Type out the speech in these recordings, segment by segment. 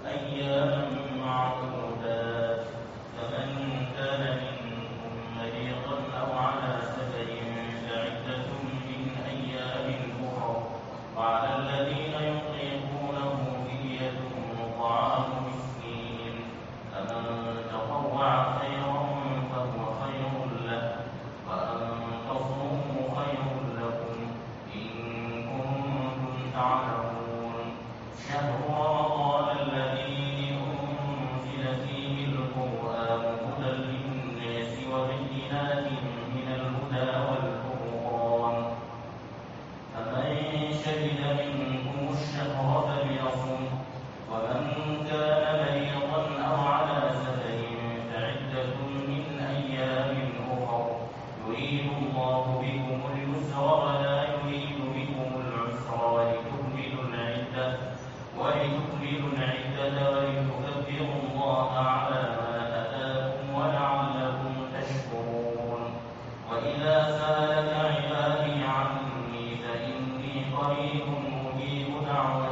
أياما معدودات فمن كان منكم مريضا أو على سفر فعدة من أيام أخر وعلى الذين يطيقونه فدية طعام مسكين فمن تطوع خيرا فهو خير له وأن تصوموا خير لكم إن كنتم تعلمون شهر رمضان الذي أنزل فيه القرآن هدى للناس وبينات من الهدى والفرقان فمن شهد منكم الشهر فليصم ومن كان مريضا أو على سفر فعدة من أيام أخر يريد الله بكم اليسر ولا يريد بكم العسر ولتكملوا العدة ولتكبروا الله على ما هداكم ولعلكم تشكرون وإذا سألك عبادي عني فإني قريب أجيب دعوة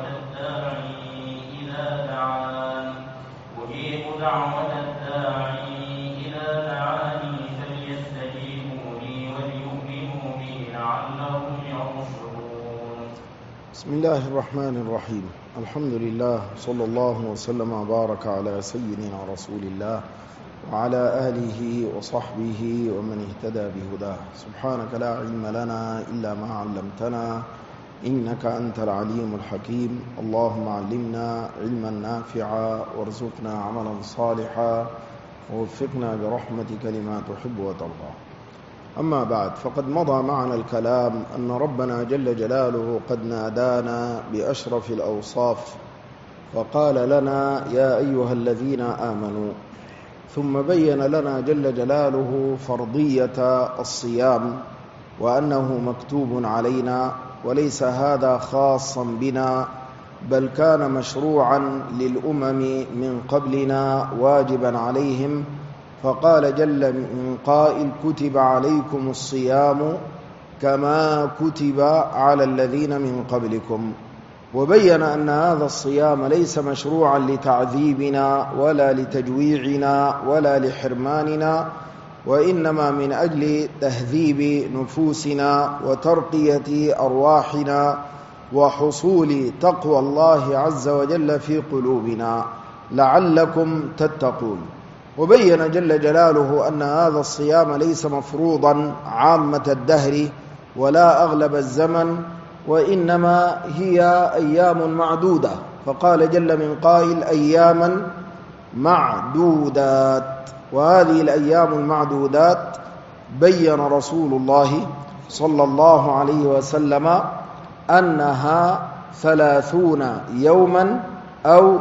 الداعي إذا دعاني فليستجيبوا لي وليؤمنوا بي لعلهم يرشدون. بسم الله الرحمن الرحيم. الحمد لله صلى الله وسلم وبارك على سيدنا رسول الله وعلى آله وصحبه ومن اهتدى بهداه. سبحانك لا علم لنا إلا ما علمتنا إنك أنت العليم الحكيم. اللهم علمنا علما نافعا وارزقنا عملا صالحا ووفقنا برحمتك لما تحب وترضى. أما بعد، فقد مضى معنا الكلام أن ربنا جل جلاله قد نادانا بأشرف الأوصاف وقال لنا يا أيها الذين آمنوا، ثم بين لنا جل جلاله فرضية الصيام وأنه مكتوب علينا وليس هذا خاصا بنا، بل كان مشروعا للأمم من قبلنا واجبا عليهم. فقال جل من قائل كتب عليكم الصيام كما كتب على الذين من قبلكم، وبين أن هذا الصيام ليس مشروعا لتعذيبنا ولا لتجويعنا ولا لحرماننا، وإنما من أجل تهذيب نفوسنا وترقية أرواحنا وحصول تقوى الله عز وجل في قلوبنا لعلكم تتقون. وبين جل جلاله أن هذا الصيام ليس مفروضا عامة الدهر ولا أغلب الزمن، وإنما هي أيام معدودة. فقال جل من قائل أياما معدودات، وهذه الأيام المعدودات بين رسول الله صلى الله عليه وسلم أنها 30 يوما أو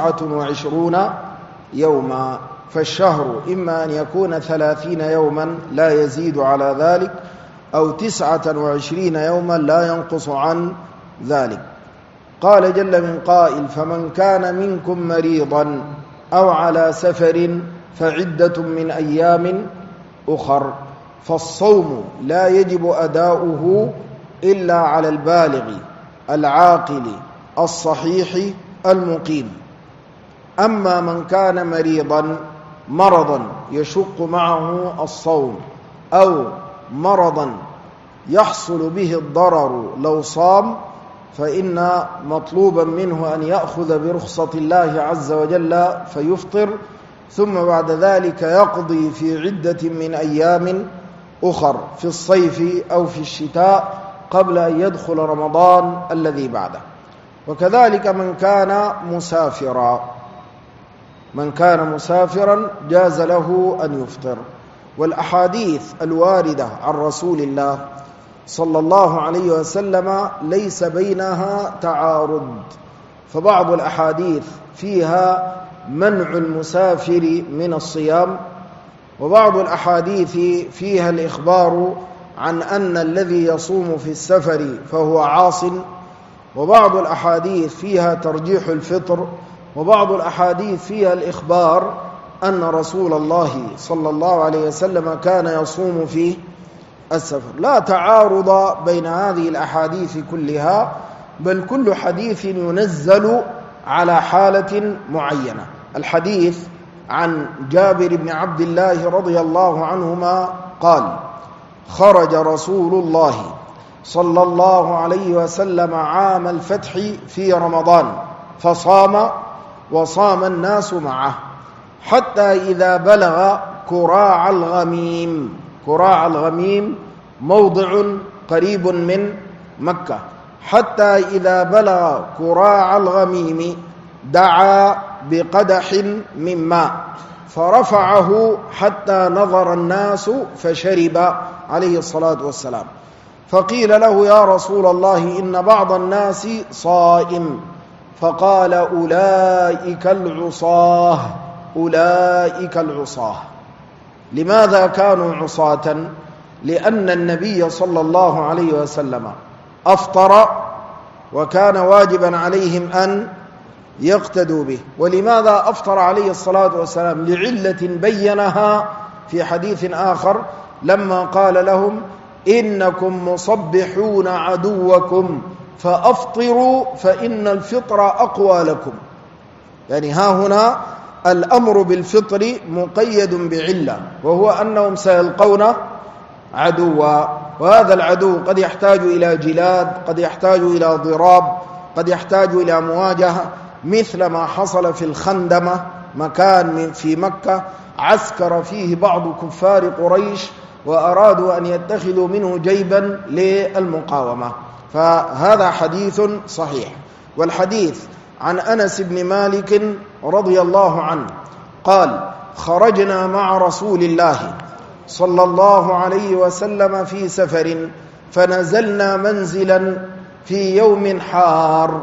29 يوما، فالشهر إما أن يكون 30 يوما لا يزيد على ذلك، أو 29 يوما لا ينقص عن ذلك. قال جل من قائل فمن كان منكم مريضا أو على سفر فعدة من أيام أخر. فالصوم لا يجب أداؤه إلا على البالغ العاقل الصحيح المقيم. أما من كان مرضا يشق معه الصوم أو مرضا يحصل به الضرر لو صام، فإن مطلوبا منه أن يأخذ برخصة الله عز وجل فيفطر، ثم بعد ذلك يقضي في عدة من أيام أخر في الصيف أو في الشتاء قبل أن يدخل رمضان الذي بعده. وكذلك من كان مسافرا جاز له أن يفطر. والأحاديث الواردة عن رسول الله صلى الله عليه وسلم ليس بينها تعارض، فبعض الأحاديث فيها منع المسافر من الصيام، وبعض الأحاديث فيها الإخبار عن أن الذي يصوم في السفر فهو عاص، وبعض الأحاديث فيها ترجيح الفطر، وبعض الأحاديث فيها الإخبار أن رسول الله صلى الله عليه وسلم كان يصوم في السفر. لا تعارض بين هذه الأحاديث كلها، بل كل حديث ينزل على حالة معينة. الحديث عن جابر بن عبد الله رضي الله عنهما قال: خرج رسول الله صلى الله عليه وسلم عام الفتح في رمضان فصام وصام الناس معه حتى إذا بلغ كراع الغميم. كراع الغميم موضع قريب من مكة. حتى إذا بلغ كراع الغميم دعا بقدح من ماء فرفعه حتى نظر الناس فشرب عليه الصلاة والسلام. فقيل له: يا رسول الله إن بعض الناس صائم. فقال: أولئك العصاة، أولئك العصاة. لماذا كانوا عصاة؟ لأن النبي صلى الله عليه وسلم أفطر وكان واجبا عليهم أن يقتدوا به. ولماذا أفطر عليه الصلاة والسلام؟ لعلة بينها في حديث آخر لما قال لهم: إنكم مصبحون عدوكم فأفطروا فإن الفطر أقوى لكم. يعني ها هنا الأمر بالفطر مقيد بعلة، وهو أنهم سيلقون عدوا، وهذا العدو قد يحتاج إلى جلاد، قد يحتاج إلى ضراب، قد يحتاج إلى مواجهة، مثل ما حصل في الخندمة، مكان في مكة عسكر فيه بعض كفار قريش وأرادوا أن يتخذوا منه جيبا للمقاومة. فهذا حديث صحيح. والحديث عن أنس بن مالك رضي الله عنه قال: خرجنا مع رسول الله صلى الله عليه وسلم في سفر فنزلنا منزلا في يوم حار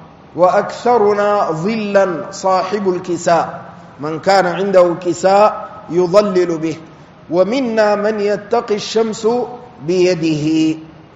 وأكثرنا ظلا صاحب الكساء، من كان عنده كساء يظلل به، ومنا من يتقي الشمس بيده.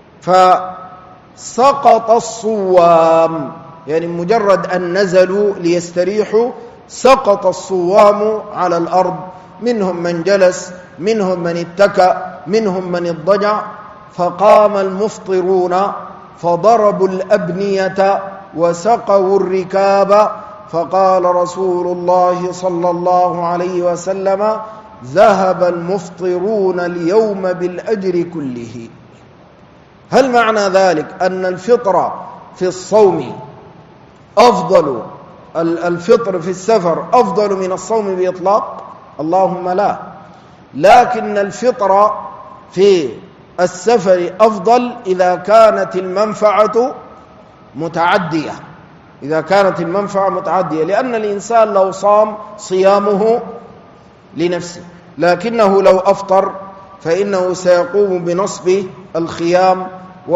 فسقط الصوام، يعني مجرد أن نزلوا ليستريحوا سقط الصوام على الأرض، منهم من جلس، منهم من اتكأ، منهم من اضطجع. فقام المفطرون فضربوا الأبنية وسقوا الركاب، فقال رسول الله صلى الله عليه وسلم: ذهب المفطرون اليوم بالأجر كله. هل معنى ذلك أن الفطر في الصوم أفضل، الفطر في السفر أفضل من الصوم بإطلاق؟ اللهم لا، لكن الفطر في السفر أفضل إذا كانت المنفعة متعدية، إذا كانت المنفعة متعدية، لأن الإنسان لو صام صيامه لنفسه، لكنه لو أفطر فإنه سيقوم بنصب الخيام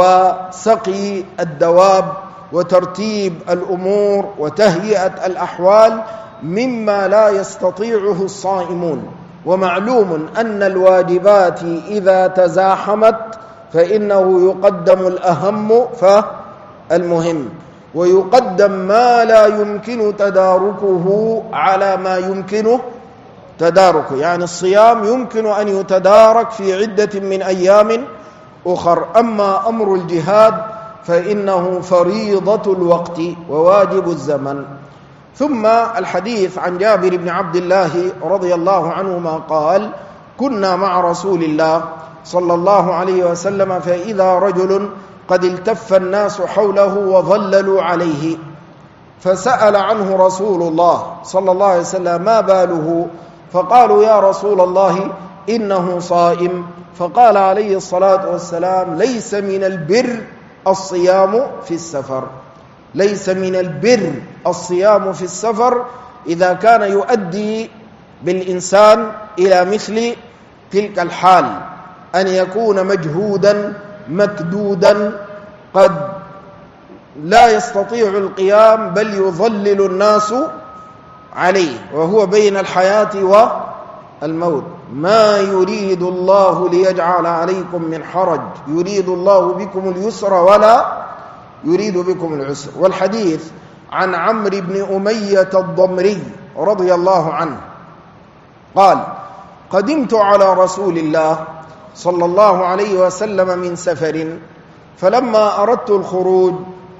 وسقي الدواب وترتيب الأمور وتهيئة الأحوال مما لا يستطيعه الصائمون. ومعلوم أن الواجبات إذا تزاحمت فإنه يقدم الأهم فالمهم، ويقدم ما لا يمكن تداركه على ما يمكنه تداركه. يعني الصيام يمكن أن يتدارك في عدة من أيام أخر، أما أمر الجهاد فإنه فريضة الوقت وواجب الزمن. ثم الحديث عن جابر بن عبد الله رضي الله عنهما قال: كنا مع رسول الله صلى الله عليه وسلم فإذا رجل قد التف الناس حوله وظللوا عليه، فسأل عنه رسول الله صلى الله عليه وسلم: ما باله؟ فقالوا: يا رسول الله إنه صائم. فقال عليه الصلاة والسلام: ليس من البر الصيام في السفر، ليس من البر الصيام في السفر إذا كان يؤدي بالإنسان إلى مثل تلك الحال، أن يكون مجهودا مكدودا قد لا يستطيع القيام بل يظلل الناس عليه وهو بين الحياة والموت. ما يريد الله ليجعل عليكم من حرج، يريد الله بكم اليسر ولا يريد بكم العسر. والحديث عن عمرو بن أمية الضمري رضي الله عنه قال: قدمت على رسول الله صلى الله عليه وسلم من سفر، فلما أردت الخروج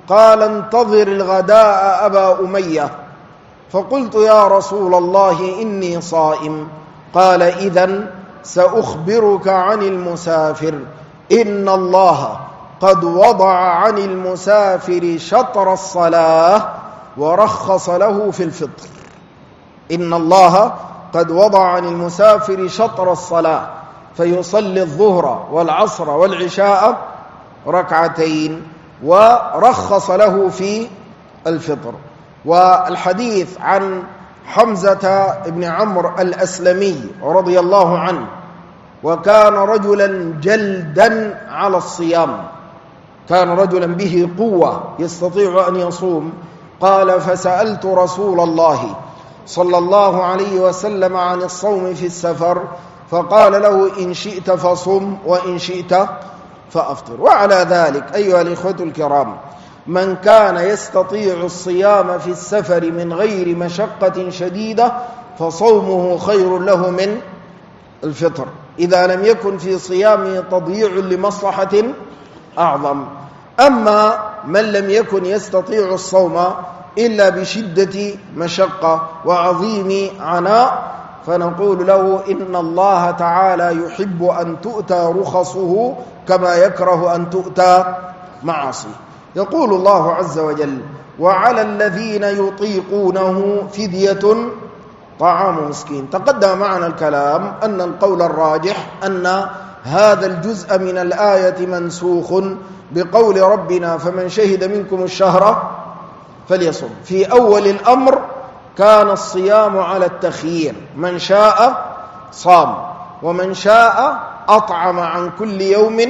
قال انتظر الغداء أبا أمية. فقلت يا رسول الله إني صائم. قال إذن سأخبرك عن المسافر، إن الله قد وضع عن المسافر شطر الصلاة ورخص له في الفطر. إن الله قد وضع عن المسافر شطر الصلاة فيصلي الظهر والعصر والعشاء ركعتين ورخص له في الفطر. والحديث عن حمزة بن عمرو الأسلمي رضي الله عنه، وكان رجلا جلدا على الصيام، كان رجلا به قوة يستطيع أن يصوم. قال فسألت رسول الله صلى الله عليه وسلم عن الصوم في السفر، فقال له إن شئت فصم وإن شئت فأفطر. وعلى ذلك أيها الإخوة الكرام، من كان يستطيع الصيام في السفر من غير مشقة شديدة فصومه خير له من الفطر، إذا لم يكن في صيامه تضييع لمصلحة أعظم. أما من لم يكن يستطيع الصوم إلا بشدة مشقة وعظيم عناء، فنقول له إن الله تعالى يحب أن تؤتى رخصه كما يكره أن تؤتى معاصيه. يقول الله عز وجل وعلى الذين يطيقونه فدية طعام مسكين. تقدم معنا الكلام أن القول الراجح أن هذا الجزء من الآية منسوخ بقول ربنا فمن شهد منكم الشهر فليصم. في أول الأمر كان الصيام على التخيير، من شاء صام ومن شاء أطعم عن كل يوم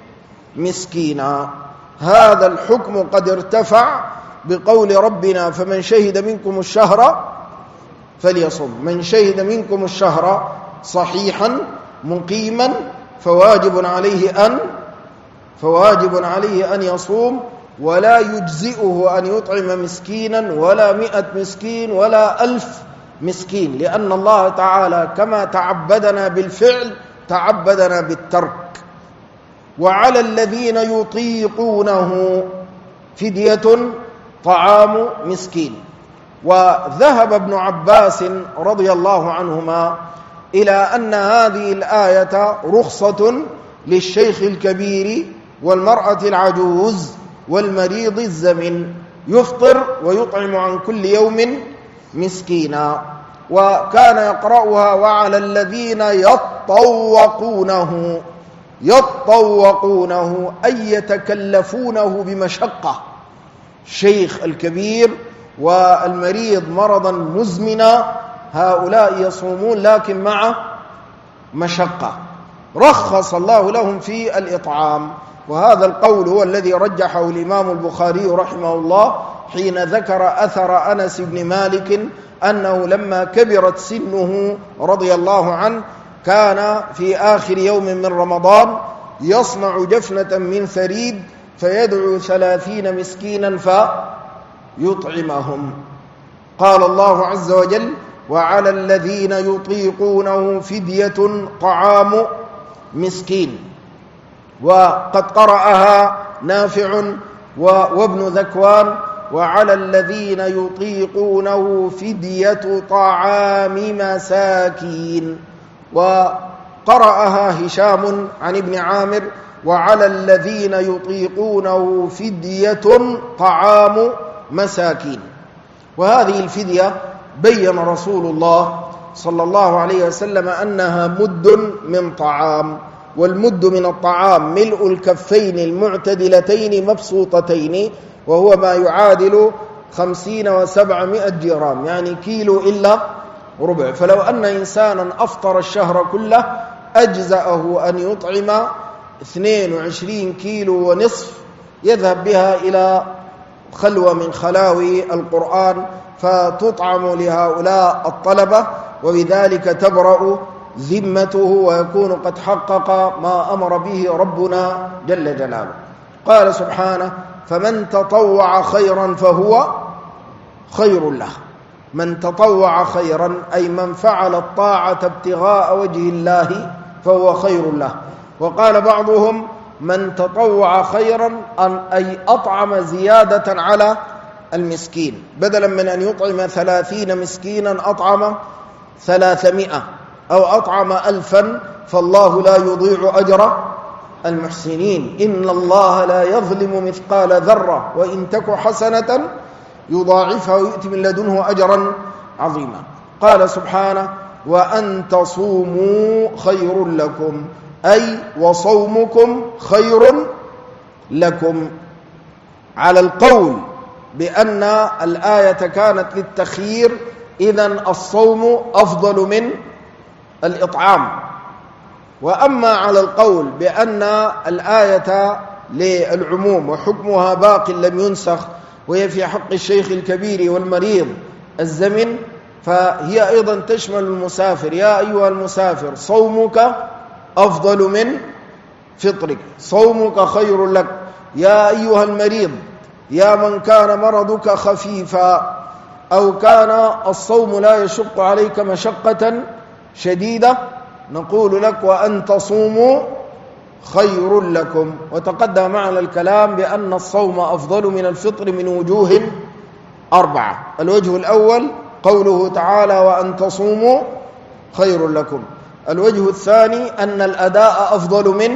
مسكينا. هذا الحكم قد ارتفع بقول ربنا فمن شهد منكم الشهر فليصم. من شهد منكم الشهر صحيحا مقيما فواجب عليه أن يصوم، ولا يجزئه أن يطعم مسكينا ولا 100 مسكين ولا 1000 مسكين، لأن الله تعالى كما تعبدنا بالفعل تعبدنا بالترك. وعلى الذين يطيقونه فدية طعام مسكين. وذهب ابن عباس رضي الله عنهما إلى أن هذه الآية رخصة للشيخ الكبير والمرأة العجوز والمريض الزمن، يفطر ويطعم عن كل يوم مسكينا. وكان يقرأها وعلى الذين يطوقونه أي يتكلفونه بمشقة. الشيخ الكبير والمريض مرضا مزمنا هؤلاء يصومون لكن مع مشقة، رخص الله لهم في الإطعام. وهذا القول هو الذي رجحه الإمام البخاري رحمه الله حين ذكر أثر أنس بن مالك أنه لما كبرت سنه رضي الله عنه كان في آخر يوم من رمضان يصنع جفنة من ثريد فيدعو 30 مسكينا فيطعمهم. قال الله عز وجل وعلى الذين يطيقونه فدية طعام مسكين. وقد قرأها نافع وابن ذكوان وعلى الذين يطيقونه فدية طعام مساكين. وقرأها هشام عن ابن عامر وعلى الذين يطيقونه فدية طعام مساكين. وهذه الفدية بين رسول الله صلى الله عليه وسلم أنها مد من طعام، والمد من الطعام ملء الكفين المعتدلتين مبسوطتين، وهو ما يعادل 50 و700 جرام، يعني كيلو إلا ربع. فلو أن إنسانا أفطر الشهر كله أجزأه أن يطعم 22 كيلو ونصف يذهب بها إلى خلوة من خلاوي القرآن فتطعم لهؤلاء الطلبة، وبذلك تبرأ ذمته ويكون قد حقق ما أمر به ربنا جل جلاله. قال سبحانه فمن تطوع خيرا فهو خير له. من تطوع خيرا أي من فعل الطاعة ابتغاء وجه الله فهو خير له. وقال بعضهم من تطوع خيرا أي أطعم زيادة على المسكين، بدلا من أن يطعم 30 مسكينا أطعم 300 أو أطعم 1000، فالله لا يضيع أجر المحسنين. إن الله لا يظلم مثقال ذرة وإن تك حسنة يضاعفها ويؤتي من لدنه أجرا عظيما. قال سبحانه: وأن تصوموا خير لكم، أي وصومكم خير لكم، على القول بأن الآية كانت للتخيير، إذن الصوم أفضل من الإطعام. وأما على القول بأن الآية للعموم وحكمها باق لم ينسخ، وهي في حق الشيخ الكبير والمريض الزمن، فهي أيضا تشمل المسافر. يا أيها المسافر صومك أفضل من فطرك، صومك خير لك. يا أيها المريض، يا من كان مرضك خفيفا أو كان الصوم لا يشق عليك مشقة شديدة، نقول لك: وأن تصوموا خير لكم. وتقدم معنا الكلام بأن الصوم أفضل من الفطر من وجوه 4. الوجه الأول قوله تعالى: وأن تصوموا خير لكم. الوجه الثاني أن الأداء أفضل من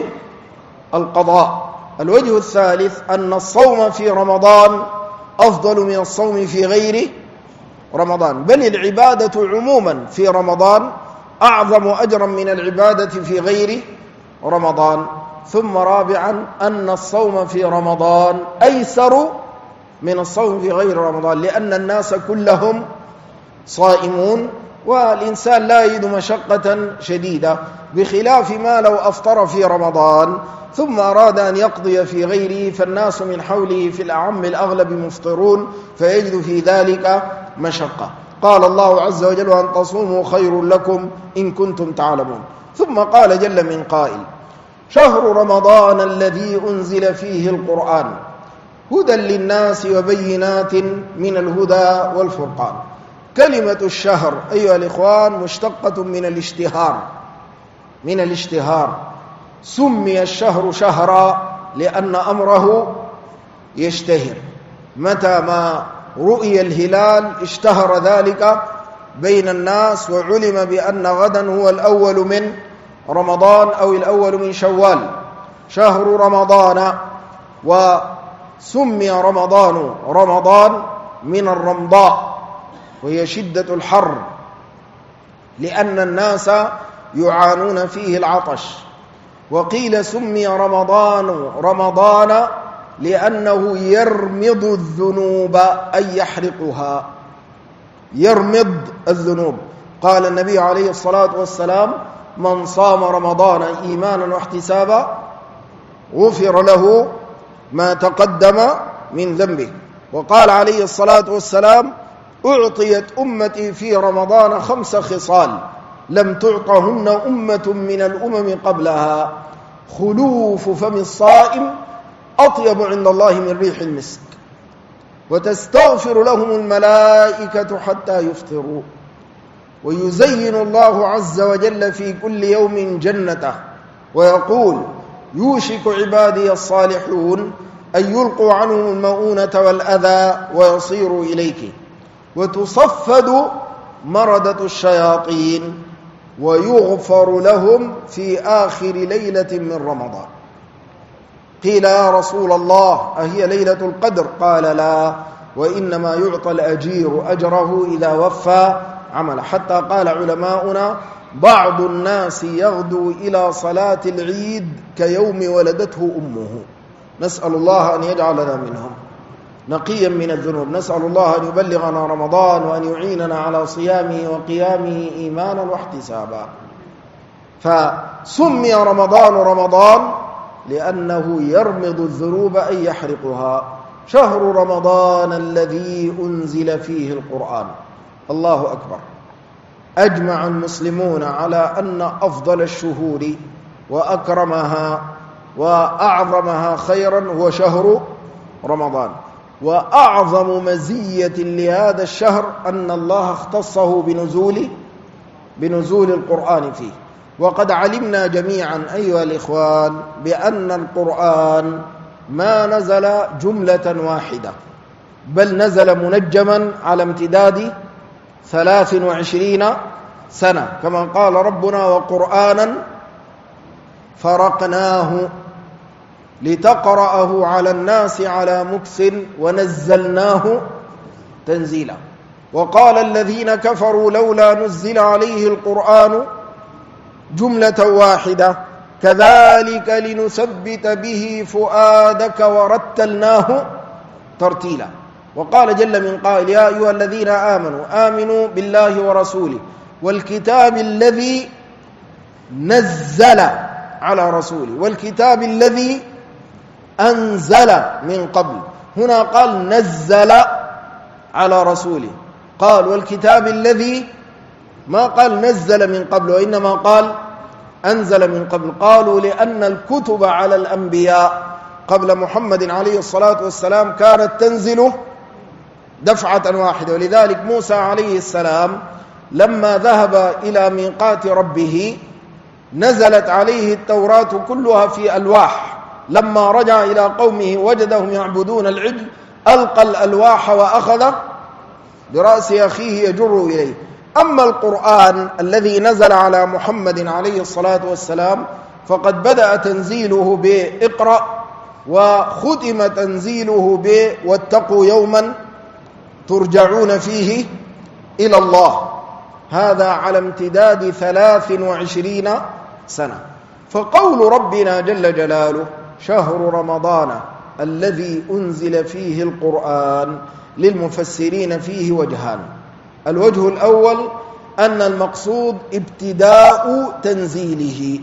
القضاء. الوجه الثالث أن الصوم في رمضان أفضل من الصوم في غير رمضان، بل العبادة عموما في رمضان أعظم أجرا من العبادة في غير رمضان. ثم رابعا أن الصوم في رمضان أيسر من الصوم في غير رمضان، لأن الناس كلهم صائمون والإنسان لا يجد مشقة شديدة، بخلاف ما لو أفطر في رمضان ثم أراد أن يقضي في غيره، فالناس من حوله في الأعم الأغلب مفطرون، فيجد في ذلك مشقة. قال الله عز وجل: وأن تصوموا خير لكم إن كنتم تعلمون. ثم قال جل من قائل: شهر رمضان الذي أنزل فيه القرآن هدى للناس وبينات من الهدى والفرقان. كلمة الشهر أيها الإخوان مشتقة من الاشتهار. سمي الشهر شهرا لأن أمره يشتهر، متى ما رؤي الهلال اشتهر ذلك بين الناس، وعلم بأن غدا هو الأول من رمضان أو الأول من شوال، شهر رمضان. وسمي رمضان من الرمضاء، وهي شدة الحر، لأن الناس يعانون فيه العطش. وقيل سمي رمضان لأنه يرمض الذنوب، أي يحرقها، يرمض الذنوب. قال النبي عليه الصلاة والسلام: من صام رمضان إيمانا واحتسابا غفر له ما تقدم من ذنبه. وقال عليه الصلاة والسلام: أعطيت أمتي في رمضان 5 خصال لم تعطهن أمة من الأمم قبلها: خلوف فم الصائم أطيب عند الله من ريح المسك، وتستغفر لهم الملائكة حتى يفطروا، ويزين الله عز وجل في كل يوم جنته، ويقول: يوشك عبادي الصالحون أن يلقوا عنهم المؤونة والأذى ويصيروا إليك، وتصفد مردة الشياطين، ويغفر لهم في آخر ليلة من رمضان. قيل: يا رسول الله أهي ليلة القدر؟ قال: لا، وإنما يعطى الأجير أجره إذا وفى عمله. حتى قال علماؤنا: بعض الناس يغدو إلى صلاة العيد كيوم ولدته أمه. نسأل الله أن يجعلنا منهم نقيا من الذنوب. نسأل الله أن يبلغنا رمضان وأن يعيننا على صيامه وقيامه إيمانا واحتسابا. فسمي رمضان لأنه يرمض الذنوب أي يحرقها. شهر رمضان الذي أنزل فيه القرآن. الله أكبر. أجمع المسلمون على أن أفضل الشهور وأكرمها وأعظمها خيرا هو شهر رمضان. وأعظم مزية لهذا الشهر أن الله اختصه بنزول القرآن فيه. وقد علمنا جميعا أيها الإخوان بأن القرآن ما نزل جملة واحدة، بل نزل منجما على امتداد 23 سنة، كما قال ربنا: وقرآنا فرقناه لتقرأه على الناس على مكث ونزلناه تنزيلا. وقال الذين كفروا: لولا نزل عليه القرآن جملة واحدة كذلك لنثبت به فؤادك ورتلناه ترتيلا. وقال جل من قائل: يا أيها الذين آمنوا آمنوا بالله ورسوله والكتاب الذي نزل على رسوله والكتاب الذي أنزل من قبل. هنا قال نزل على رسوله، قال والكتاب الذي، ما قال نزل من قبل، وإنما قال أنزل من قبل. قالوا لأن الكتب على الأنبياء قبل محمد عليه الصلاة والسلام كانت تنزل دفعة واحدة، ولذلك موسى عليه السلام لما ذهب إلى ميقات ربه نزلت عليه التوراة كلها في ألواح. لما رجع إلى قومه وجدهم يعبدون العجل ألقى الألواح وأخذ برأس أخيه يجر إليه. أما القرآن الذي نزل على محمد عليه الصلاة والسلام فقد بدأ تنزيله بإقرأ، وختم تنزيله واتقوا يوما ترجعون فيه إلى الله، هذا على امتداد 23 سنة. فقول ربنا جل جلاله: شهر رمضان الذي أنزل فيه القرآن، للمفسرين فيه وجهان. الوجه الأول أن المقصود ابتداء تنزيله،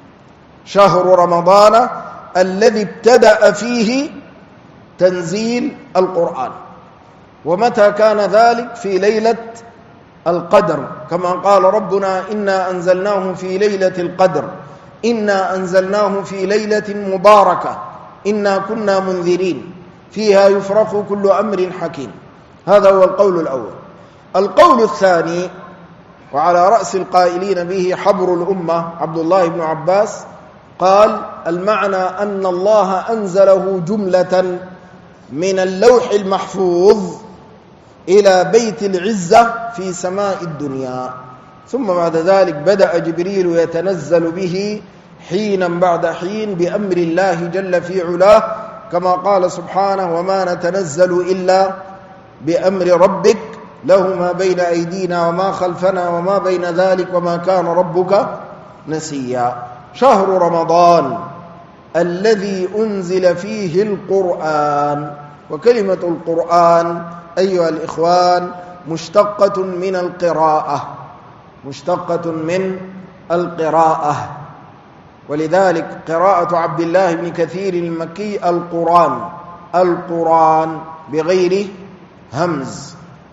شهر رمضان الذي ابتدأ فيه تنزيل القرآن. ومتى كان ذلك؟ في ليلة القدر، كما قال ربنا: إنا أنزلناه في ليلة القدر، إنا أنزلناه في ليلة مباركة، إنا كنا منذرين فيها يفرق كل أمر حكيم. هذا هو القول الأول. القول الثاني، وعلى رأس القائلين به حبر الأمة عبد الله بن عباس، قال: المعنى أن الله أنزله جملة من اللوح المحفوظ إلى بيت العزة في سماء الدنيا، ثم بعد ذلك بدأ جبريل يتنزل به حينا بعد حين بأمر الله جل في علاه، كما قال سبحانه: وما نتنزل إلا بأمر ربك له ما بين أيدينا وما خلفنا وما بين ذلك وما كان ربك نسيا. شهر رمضان الذي أنزل فيه القرآن. وكلمة القرآن أيها الإخوان مشتقة من القراءة، مشتقة من القراءة، ولذلك قراءة عبد الله بن كثير المكي القرآن، القرآن بغير همز.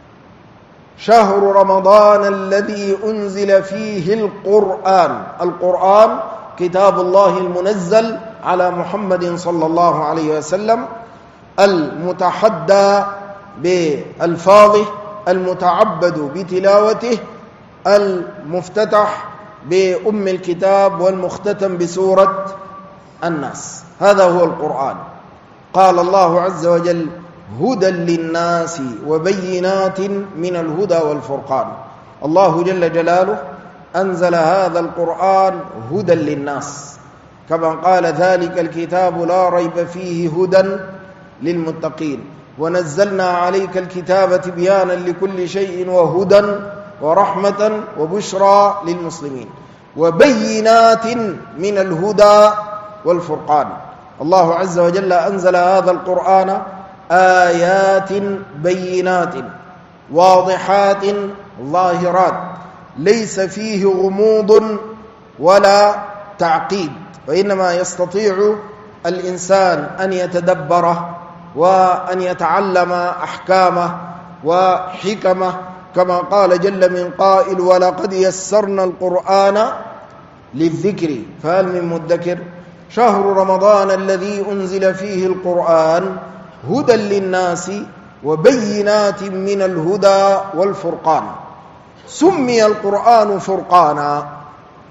شهر رمضان الذي أنزل فيه القرآن. القرآن كتاب الله المنزل على محمد صلى الله عليه وسلم، المتحدى بألفاظه، المتعبد بتلاوته، المفتتح بأم الكتاب، والمختتم بسورة الناس. هذا هو القرآن. قال الله عز وجل: هدى للناس وبينات من الهدى والفرقان. الله جل جلاله أنزل هذا القرآن هدى للناس، كما قال: ذلك الكتاب لا ريب فيه هدى للمتقين، ونزلنا عليك الكتاب تبيانا لكل شيء وهدى ورحمة وبشرى للمسلمين، وبينات من الهدى والفرقان. الله عز وجل أنزل هذا القرآن آيات بينات واضحات ظاهرات، ليس فيه غموض ولا تعقيد، وإنما يستطيع الإنسان أن يتدبره وأن يتعلم أحكامه وحكمه، كما قال جل من قائل: ولقد يسرنا القرآن للذكر فهل من مدكر. شهر رمضان الذي أنزل فيه القرآن هدى للناس وبينات من الهدى والفرقان. سمي القرآن فرقانا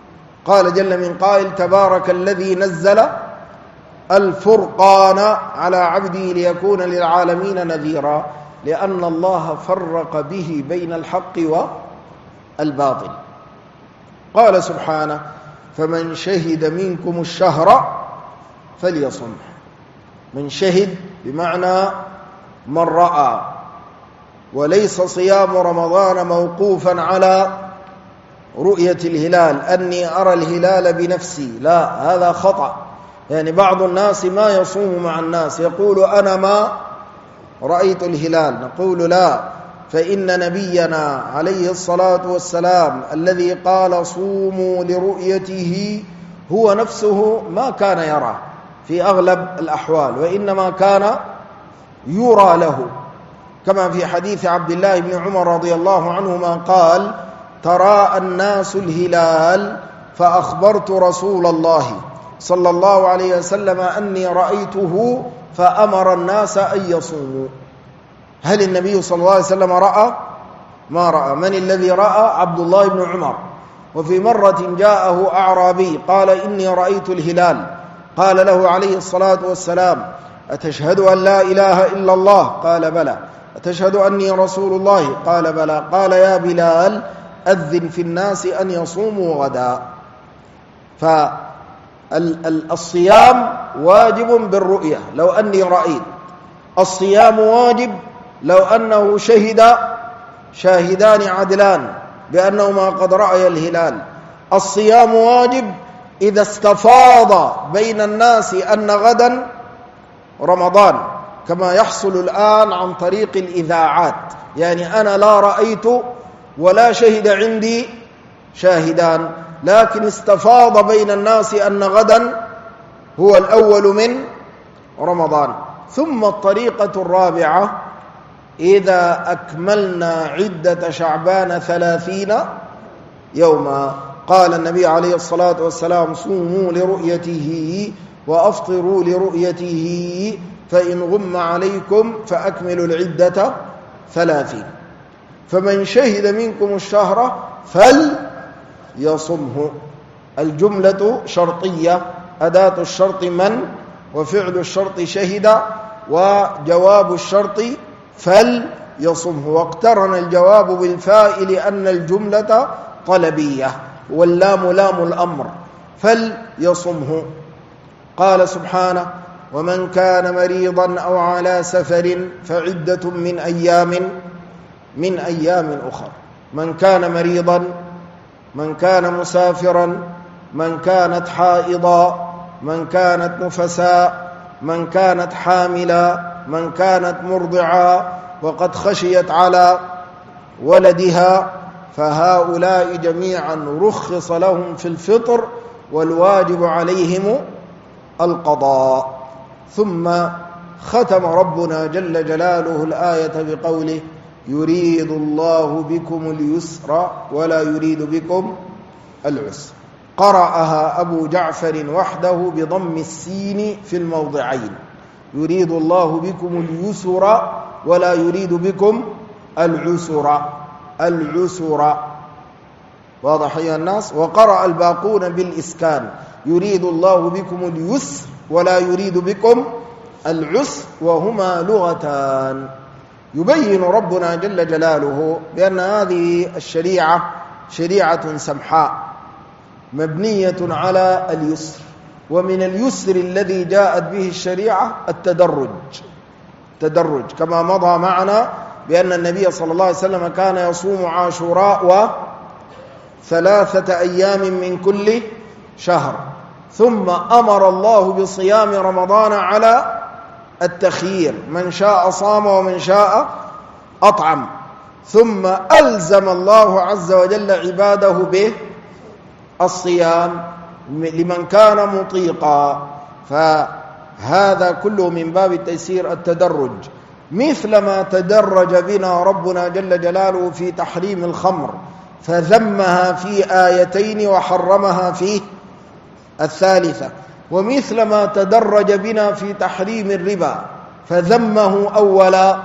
قال جل من قائل تبارك الذي نزل الفرقان على عبده ليكون للعالمين نذيرا، لأن الله فرق به بين الحق والباطل. قال سبحانه فمن شهد منكم الشهر فليصمه. من شهد بمعنى من رأى، وليس صيام رمضان موقوفا على رؤية الهلال، أني أرى الهلال بنفسي، لا، هذا خطأ. يعني بعض الناس ما يصوم مع الناس، يقول أنا ما رأيت الهلال، نقول لا، فإن نبينا عليه الصلاة والسلام الذي قال صوموا لرؤيته هو نفسه ما كان يرى في أغلب الأحوال، وإنما كان يرى له، كما في حديث عبد الله بن عمر رضي الله عنهما قال تراءى الناس الهلال فأخبرت رسول الله صلى الله عليه وسلم أني رأيته فأمر الناس أن يصوموا. هل النبي صلى الله عليه وسلم رأى؟ ما رأى. من الذي رأى؟ عبد الله بن عمر. وفي مرة جاءه أعرابي قال إني رأيت الهلال، قال له عليه الصلاة والسلام أتشهد أن لا إله إلا الله؟ قال بلى. أتشهد أني رسول الله؟ قال بلى. قال يا بلال أذن في الناس أن يصوموا غدا. فالصيام واجب بالرؤية لو أني رأيت، الصيام واجب لو أنه شهد شاهدان عدلان بأنهما قد رأي الهلال. الصيام واجب إذا استفاض بين الناس أن غدا رمضان، كما يحصل الآن عن طريق الإذاعات، يعني أنا لا رأيت ولا شهد عندي شاهدان، لكن استفاض بين الناس أن غدا هو الأول من رمضان. ثم الطريقة الرابعة إذا أكملنا عدة شعبان 30 يوما. قال النبي عليه الصلاة والسلام صوموا لرؤيته وأفطروا لرؤيته فإن غم عليكم فأكملوا العدة 30. فمن شهد منكم الشهر فليصمه. الجملة شرطية، أداة الشرط من، وفعل الشرط شهد، وجواب الشرط فليصمه، واقترن الجواب بالفاء لأن الجملة طلبية، واللام لام الأمر، فليصمه. قال سبحانه ومن كان مريضا أو على سفر فعدة من أيام أخر. من كان مريضا، من كان مسافرا، من كانت حائضا، من كانت نفساء، من كانت حاملا، من كانت مرضعا وقد خشيت على ولدها، فهؤلاء جميعا رخص لهم في الفطر والواجب عليهم القضاء. ثم ختم ربنا جل جلاله الآية بقوله يريد الله بكم اليسر ولا يريد بكم العسر. قرأها أبو جعفر وحده بضم السين في الموضعين، يريد الله بكم اليسر ولا يريد بكم العسر. واضح يا الناس؟ وقرأ الباقون بالإسكان يريد الله بكم اليسر ولا يريد بكم العسر، وهما لغتان. يبين ربنا جل جلاله بأن هذه الشريعة شريعة سمحاء مبنية على اليسر، ومن اليسر الذي جاءت به الشريعة التدرج، كما مضى معنا بأن النبي صلى الله عليه وسلم كان يصوم عاشوراء و3 أيام من كل شهر، ثم أمر الله بصيام رمضان على التخيير، من شاء صام ومن شاء أطعم، ثم ألزم الله عز وجل عباده به الصيام لمن كان مطيقا. فهذا كله من باب التيسير التدرج، مثل ما تدرج بنا ربنا جل جلاله في تحريم الخمر فذمها في آيتين وحرمها في الثالثة، ومثل ما تدرج بنا في تحريم الربا فذمه أولا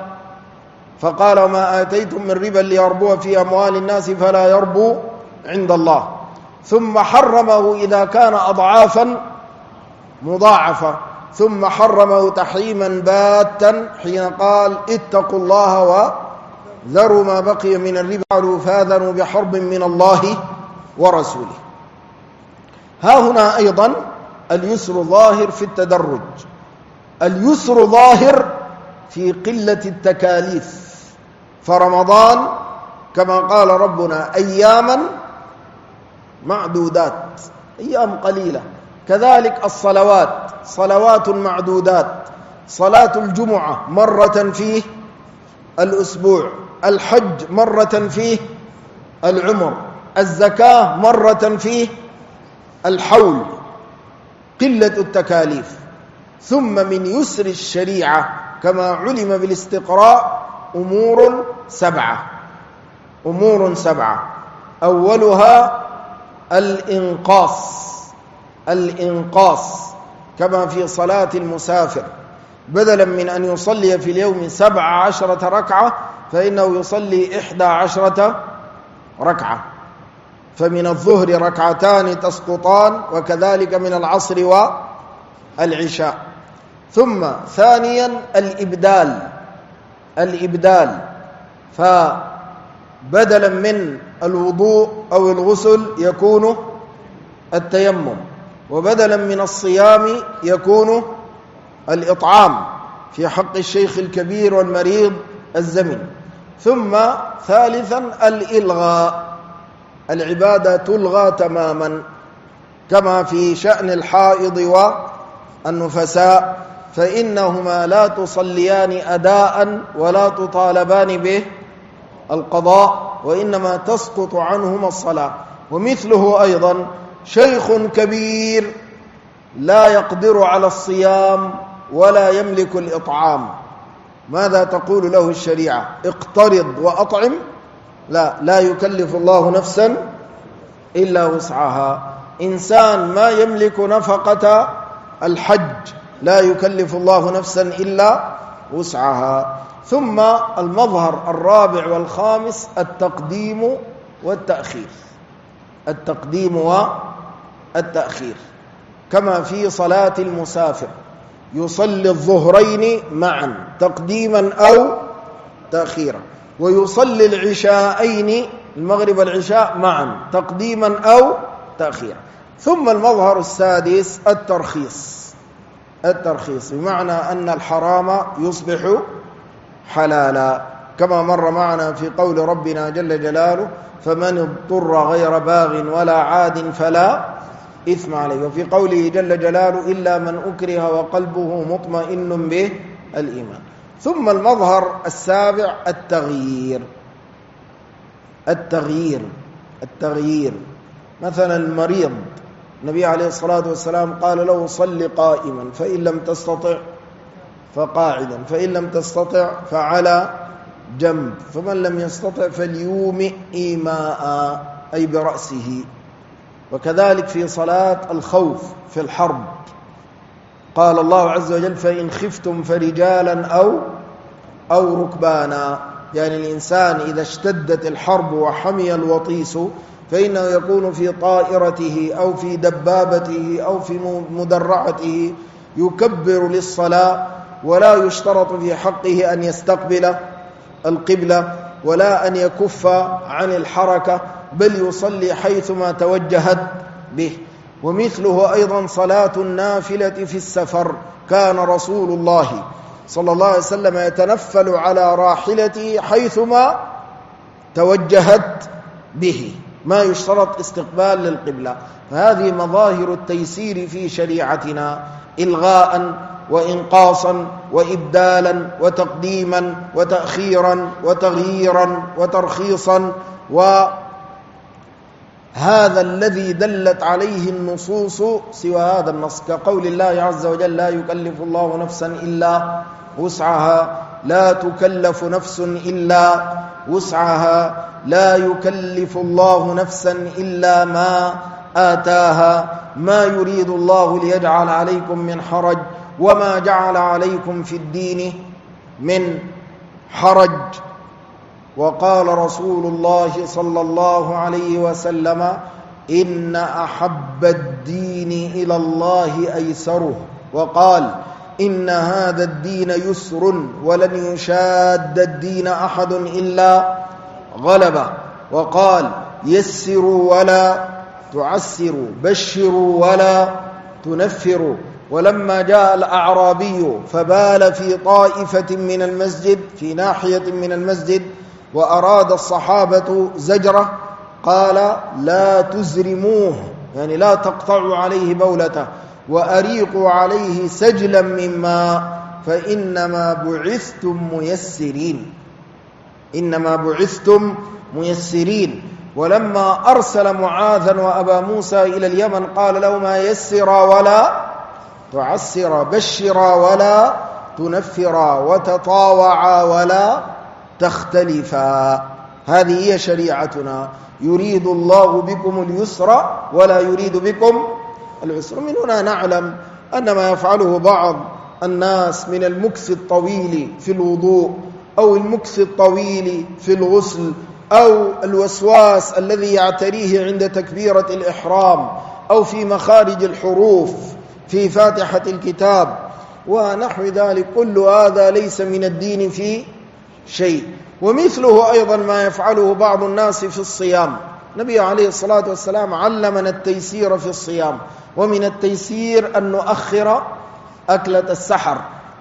فقال ما آتيتم من ربا ليربو في أموال الناس فلا يربو عند الله، ثم حرمه إذا كان أضعافا مضاعفة، ثم حرمه تحريما باتا حين قال اتقوا الله وذروا ما بقي من الربا فاذنوا بحرب من الله ورسوله. ها هنا أيضا اليسر ظاهر في التدرج، اليسر ظاهر في قلة التكاليف، فرمضان كما قال ربنا أياما معدودات، أيام قليلة. كذلك الصلوات صلوات معدودات، صلاة الجمعة مرة فيه الأسبوع، الحج مرة فيه العمر، الزكاة مرة فيه الحول، قلة التكاليف. ثم من يسر الشريعة كما علم بالاستقراء أمور سبعة، أولها الإنقاص كما في صلاة المسافر، بدلا من أن يصلي في اليوم 17 ركعة فإنه يصلي 11 ركعة، فمن الظهر ركعتان تسقطان، وكذلك من العصر والعشاء. ثم ثانيا الإبدال، فبدلا من الوضوء أو الغسل يكون التيمم، وبدلا من الصيام يكون الإطعام في حق الشيخ الكبير والمريض الزمن. ثم ثالثا الإلغاء، العبادة تلغى تماما كما في شأن الحائض والنفساء، فإنهما لا تصليان أداء ولا تطالبان به القضاء، وإنما تسقط عنهما الصلاة. ومثله أيضا شيخ كبير لا يقدر على الصيام ولا يملك الإطعام، ماذا تقول له الشريعة؟ اقترض وأطعم؟ لا يكلف الله نفسا إلا وسعها. إنسان ما يملك نفقة الحج لا يكلف الله نفسا إلا وسعها. ثم المظهر الرابع والخامس التقديم والتأخير، كما في صلاة المسافر يصلي الظهرين معا تقديما أو تأخيرا، ويصلي العشاءين المغرب والعشاء معا تقديما أو تأخيرا. ثم المظهر السادس الترخيص، بمعنى أن الحرام يصبح حلالا، كما مر معنا في قول ربنا جل جلاله فمن اضطر غير باغ ولا عاد فلا إثم عليه، وفي قوله جل جلاله إلا من أكره وقلبه مطمئن به الإيمان. ثم المظهر السابع التغيير، مثلا المريض النبي عليه الصلاة والسلام قال له صل قائما، فإن لم تستطع فقاعدا، فإن لم تستطع فعلى جنب، فمن لم يستطع فليومئ إيماء أي برأسه. وكذلك في صلاة الخوف في الحرب قال الله عز وجل فإن خفتم فرجالا أو ركبانا، يعني الإنسان إذا اشتدت الحرب وحمي الوطيس فإنه يكون في طائرته أو في دبابته أو في مدرعته يكبر للصلاة، ولا يشترط في حقه أن يستقبل القبلة ولا أن يكف عن الحركة، بل يصلي حيثما توجهت به. ومثله أيضا صلاة النافلة في السفر، كان رسول الله صلى الله عليه وسلم يتنفل على راحلته حيثما توجهت به، ما يشترط استقبال للقبلة. فهذه مظاهر التيسير في شريعتنا، إلغاء وإنقاصا وإبدالا وتقديما وتأخيرا وتغييرا وترخيصا. وهذا الذي دلت عليه النصوص سوى هذا النص، كقول الله عز وجل لا يكلف الله نفسا إلا وسعها، لا تكلف نفس إلا وسعها، لا يكلف الله نفسا إلا ما آتاها، ما يريد الله ليجعل عليكم من حرج وما جعل عليكم في الدين من حرج. وقال رسول الله صلى الله عليه وسلم إن أحب الدين إلى الله أيسره، وقال إن هذا الدين يسر ولن يشاد الدين أحد إلا غلبه، وقال يسروا ولا تعسروا، بشروا ولا تنفروا. ولما جاء الأعرابي فبال في طائفة من المسجد، في ناحية من المسجد، وأراد الصحابة زجره، قال لا تزرموه، يعني لا تقطعوا عليه بولته، وأريقوا عليه سجلا من ماء، فإنما بعثتم ميسرين، إنما بعثتم ميسرين. ولما أرسل معاذا وأبا موسى إلى اليمن قال لهما يسرا ولا تعسرا، بشرا ولا تنفرا، وتطاوعا ولا تختلفا. هذه هي شريعتنا، يريد الله بكم اليسر ولا يريد بكم العسر. من هنا نعلم أن ما يفعله بعض الناس من المكث الطويل في الوضوء أو المكث الطويل في الغسل أو الوسواس الذي يعتريه عند تكبيرة الإحرام أو في مخارج الحروف في فاتحة الكتاب ونحو ذلك، كل هذا ليس من الدين في شيء. ومثله أيضا ما يفعله بعض الناس في الصيام. النبي عليه الصلاة والسلام علمنا التيسير في الصيام، ومن التيسير أن نؤخر أكلة السحر،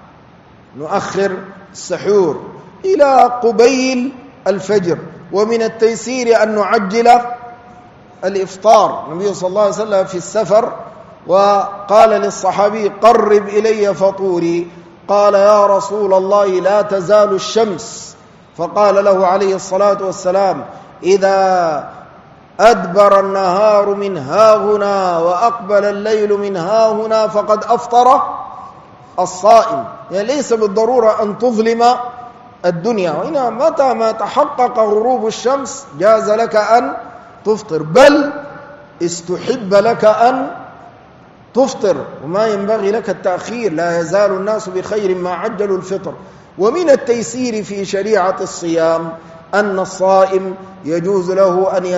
نؤخر السحور إلى قبيل الفجر، ومن التيسير أن نعجل الإفطار. النبي صلى الله عليه وسلم في السفر وقال للصحابي قرب إلي فطوري، قال يا رسول الله لا تزال الشمس، فقال له عليه الصلاة والسلام إذا أدبر النهار من هاهنا وأقبل الليل من هاهنا فقد أفطر الصائم. يعني ليس بالضرورة أن تظلم الدنيا، وإنما متى ما تحقق غروب الشمس جاز لك أن تفطر، بل استحب لك أن تفطر، وما ينبغي لك التأخير. لا يزال الناس بخير ما عجلوا الفطر. ومن التيسير في شريعة الصيام أن الصائم يجوز له أن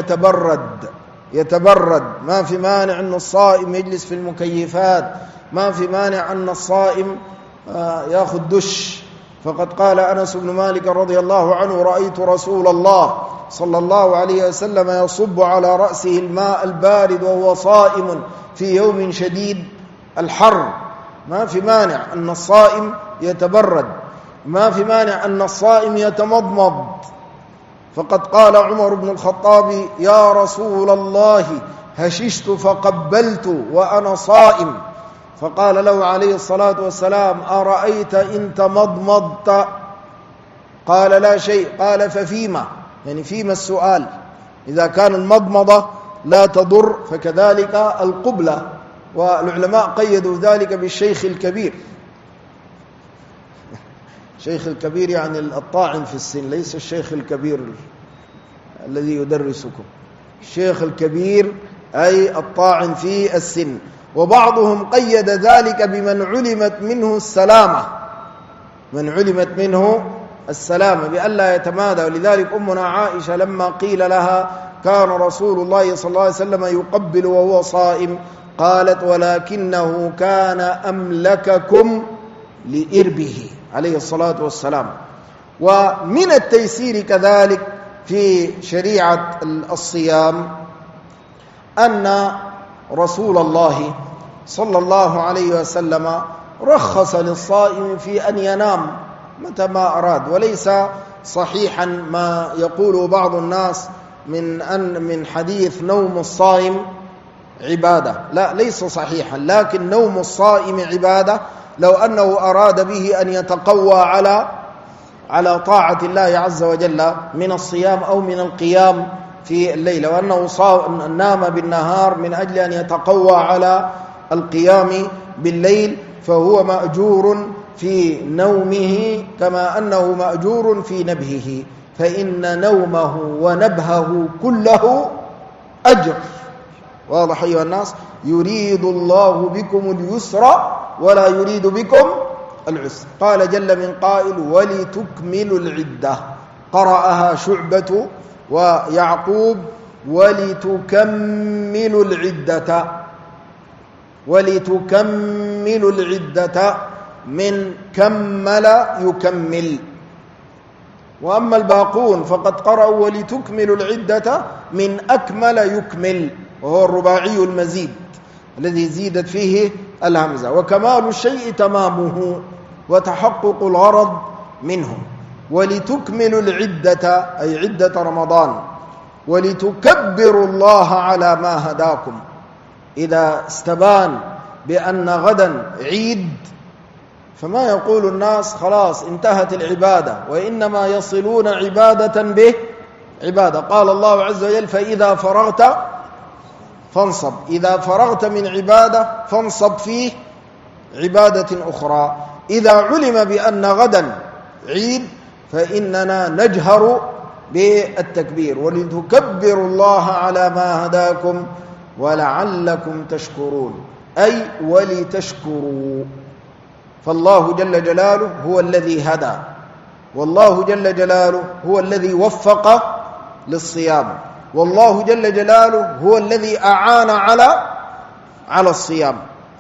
يتبرد، ما في مانع أن الصائم يجلس في المكيفات، ما في مانع أن الصائم يأخذ دش. فقد قال أنس بن مالك رضي الله عنه رأيت رسول الله صلى الله عليه وسلم يصب على رأسه الماء البارد وهو صائم في يوم شديد الحر. ما في مانع أن الصائم يتبرد، ما في مانع أن الصائم يتمضمض. فقد قال عمر بن الخطاب يا رسول الله هششت فقبلت وأنا صائم، فقال له عليه الصلاة والسلام أرأيت إن تمضمضت؟ قال لا شيء. قال ففيما، يعني فيما السؤال، إذا كان المضمضة لا تضر فكذلك القبلة. والعلماء قيدوا ذلك بالشيخ الكبير. الشيخ الكبير يعني الطاعن في السن، ليس الشيخ الكبير الذي يدرسكم، الشيخ الكبير أي الطاعن في السن. وبعضهم قيد ذلك بمن علمت منه السلامة، من علمت منه السلامة بألا يتمادى. ولذلك أمنا عائشة لما قيل لها كان رسول الله صلى الله عليه وسلم يقبل وهو صائم قالت ولكنه كان أملككم لإربه عليه الصلاة والسلام. ومن التيسير كذلك في شريعة الصيام أن رسول الله صلى الله عليه وسلم رخص للصائم في أن ينام متى ما أراد. وليس صحيحا ما يقول بعض الناس من حديث نوم الصائم عبادة، لا ليس صحيحا، لكن نوم الصائم عبادة لو أنه أراد به أن يتقوى على طاعة الله عز وجل من الصيام أو من القيام في الليل، وأنه نام بالنهار من أجل أن يتقوى على القيام بالليل، فهو مأجور في نومه كما أنه مأجور في نبهه، فإن نومه ونبهه كله أجر. واضح أيها الناس؟ يريد الله بكم اليسر ولا يريد بكم العسر. قال جل من قائل ولتكملوا العدة، قرأها شعبة ويعقوب ولتكملوا العدة من كمل يكمل. وأما الباقون فقد قرأوا ولتكملوا العدة من أكمل يكمل، وهو الرباعي المزيد الذي زيدت فيه الهمزة. وكمال الشيء تمامه وتحقق الغرض منه. ولتكملوا العدة أي عدة رمضان، ولتكبروا الله على ما هداكم. إذا استبان بأن غدا عيد فما يقول الناس خلاص انتهت العبادة، وإنما يصلون عبادة به عبادة. قال الله عز وجل فإذا فرغت فانصب. إذا فرغت من عبادة فانصب فيه عبادة أخرى. إذا علم بأن غدا عيد فإننا نجهر بالتكبير. ولتكبروا الله على ما هداكم ولعلكم تشكرون، أي ولتشكروا. فالله جل جلاله هو الذي هدى، والله جل جلاله هو الذي وفق للصيام، والله جل جلاله هو الذي أعان على الصيام.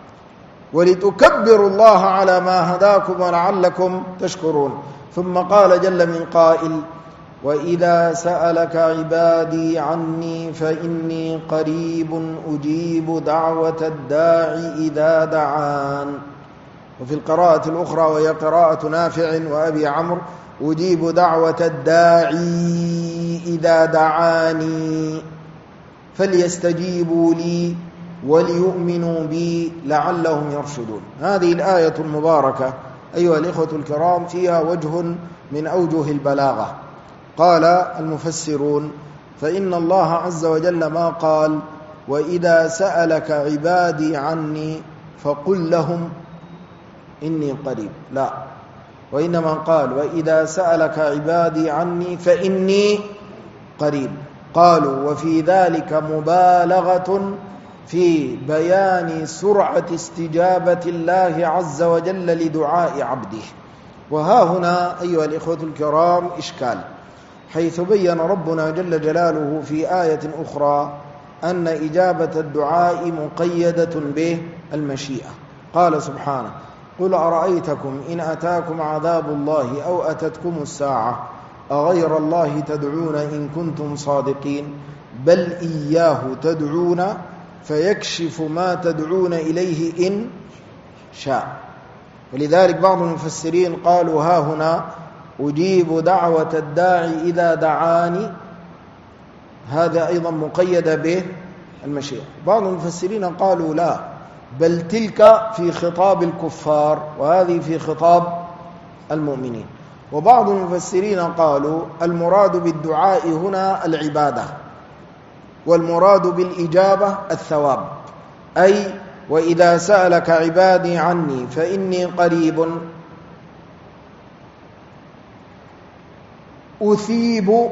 ولتكبروا الله على ما هداكم ولعلكم تشكرون. ثم قال جل من قائل وإذا سألك عبادي عني فإني قريب أجيب دعوة الداعي إذا دعان. وفي القراءة الأخرى وهي قراءة نافع وأبي عمرو أجيب دعوة الداعي إذا دعاني فليستجيبوا لي وليؤمنوا بي لعلهم يرشدون. هذه الآية المباركة أيها الإخوة الكرام فيها وجه من أوجه البلاغة. قال المفسرون فإن الله عز وجل ما قال وإذا سألك عبادي عني فقل لهم إني قريب، لا، وإنما قال وإذا سألك عبادي عني فإني قريب. قالوا وفي ذلك مبالغة في بيان سرعة استجابة الله عز وجل لدعاء عبده. وها هنا أيها الإخوة الكرام إشكال، حيث بين ربنا جل جلاله في آية أخرى أن إجابة الدعاء مقيدة بالمشيئة. قال سبحانه قل أرأيتكم إن أتاكم عذاب الله أو أتتكم الساعة أغير الله تدعون إن كنتم صادقين بل إياه تدعون فيكشف ما تدعون إليه إن شاء. ولذلك بعض المفسرين قالوا ها هنا أجيب دعوة الداعي إذا دعاني، هذا أيضا مقيد بالمشيئة. بعض المفسرين قالوا لا، بل تلك في خطاب الكفار وهذه في خطاب المؤمنين. وبعض المفسرين قالوا المراد بالدعاء هنا العبادة، والمراد بالإجابة الثواب. أي وإذا سألك عبادي عني فإني قريب أثيب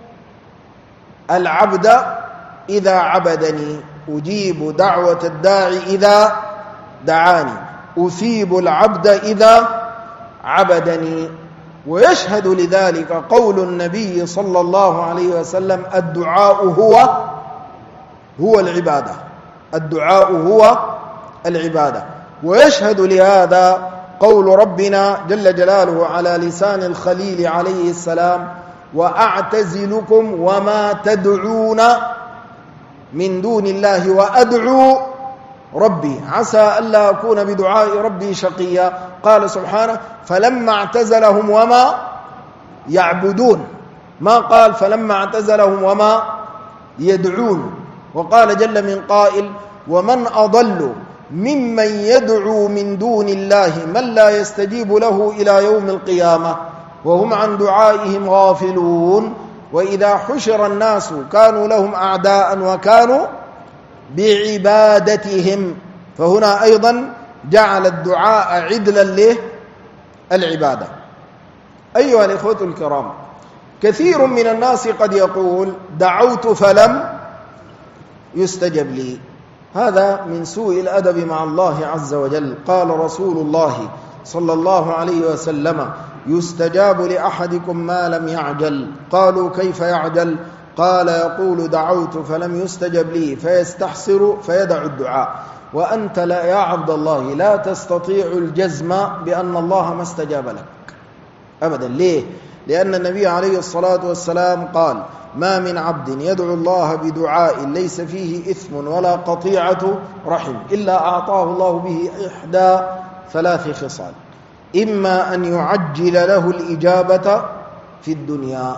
العبد إذا عبدني. أجيب دعوة الداعي إذا دعاني، أثيب العبد إذا عبدني. ويشهد لذلك قول النبي صلى الله عليه وسلم الدعاء هو العبادة، الدعاء هو العبادة. ويشهد لهذا قول ربنا جل جلاله على لسان الخليل عليه السلام وأعتزلكم وما تدعون من دون الله وأدعو ربي عسى ألا أكون بدعاء ربي شقيا. قال سبحانه فلما اعتزلهم وما يعبدون، ما قال فلما اعتزلهم وما يدعون. وقال جل من قائل ومن أضل ممن يدعو من دون الله من لا يستجيب له إلى يوم القيامة وهم عن دعائهم غافلون وإذا حشر الناس كانوا لهم أعداء وكانوا بعبادتهم. فهنا أيضا جعل الدعاء عدلا للعبادة. أيها الإخوة الكرام، كثير من الناس قد يقول دعوت فلم يستجب لي. هذا من سوء الأدب مع الله عز وجل. قال رسول الله صلى الله عليه وسلم يستجاب لأحدكم ما لم يعجل. قالوا كيف يعجل؟ قال يقول دعوت فلم يستجب لي فيستحسر فيدع الدعاء. وأنت لا يا عبد الله لا تستطيع الجزم بأن الله ما استجاب لك أبدا. ليه؟ لأن النبي عليه الصلاة والسلام قال ما من عبد يدعو الله بدعاء ليس فيه إثم ولا قطيعة رحم إلا أعطاه الله به إحدى ثلاث خصال: إما أن يعجل له الإجابة في الدنيا،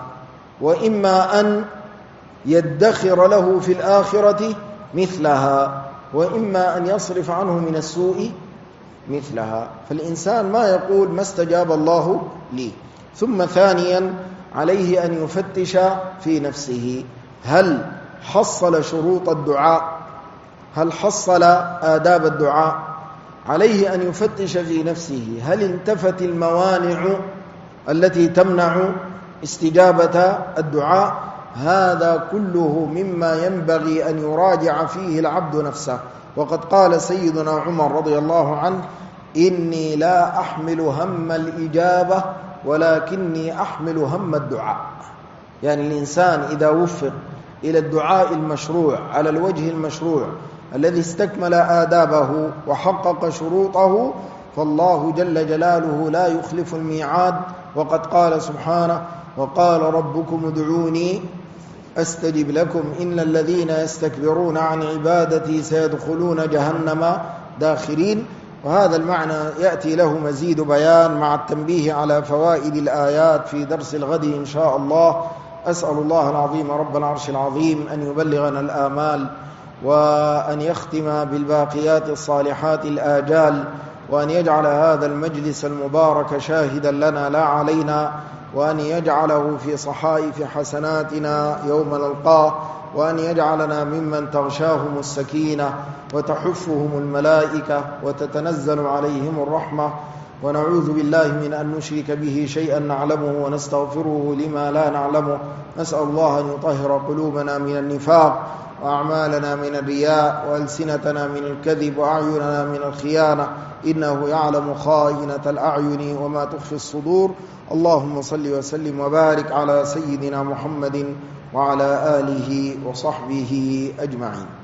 وإما أن يدخر له في الآخرة مثلها، وإما أن يصرف عنه من السوء مثلها. فالإنسان ما يقول ما استجاب الله لي. ثم ثانيا عليه أن يفتش في نفسه، هل حصل شروط الدعاء؟ هل حصل آداب الدعاء؟ عليه أن يفتش في نفسه هل انتفت الموانع التي تمنع استجابة الدعاء. هذا كله مما ينبغي أن يراجع فيه العبد نفسه. وقد قال سيدنا عمر رضي الله عنه: إني لا أحمل هم الإجابة ولكني أحمل هم الدعاء. يعني الإنسان إذا وفق إلى الدعاء المشروع على الوجه المشروع الذي استكمل آدابه وحقق شروطه، فالله جل جلاله لا يخلف الميعاد. وقد قال سبحانه: وقال ربكم ادعوني أستجب لكم إن الذين يستكبرون عن عبادتي سيدخلون جهنم داخرين. وهذا المعنى يأتي له مزيد بيان مع التنبيه على فوائد الآيات في درس الغد إن شاء الله. أسأل الله العظيم رب العرش العظيم أن يبلغنا الآمال، وأن يختم بالباقيات الصالحات الآجال، وأن يجعل هذا المجلس المبارك شاهدا لنا لا علينا، وأن يجعله في صحائف حسناتنا يوم نلقاه، وأن يجعلنا ممن تغشاهم السكينة وتحفهم الملائكة وتتنزل عليهم الرحمة. ونعوذ بالله من أن نشرك به شيئا نعلمه ونستغفره لما لا نعلمه. نسأل الله أن يطهر قلوبنا من النفاق، وأعمالنا من الرياء، وألسنتنا من الكذب، وأعيننا من الخيانة، إنه يعلم خائنة الأعين وما تخفي الصدور. اللهم صل وسلم وبارك على سيدنا محمد وعلى آله وصحبه أجمعين.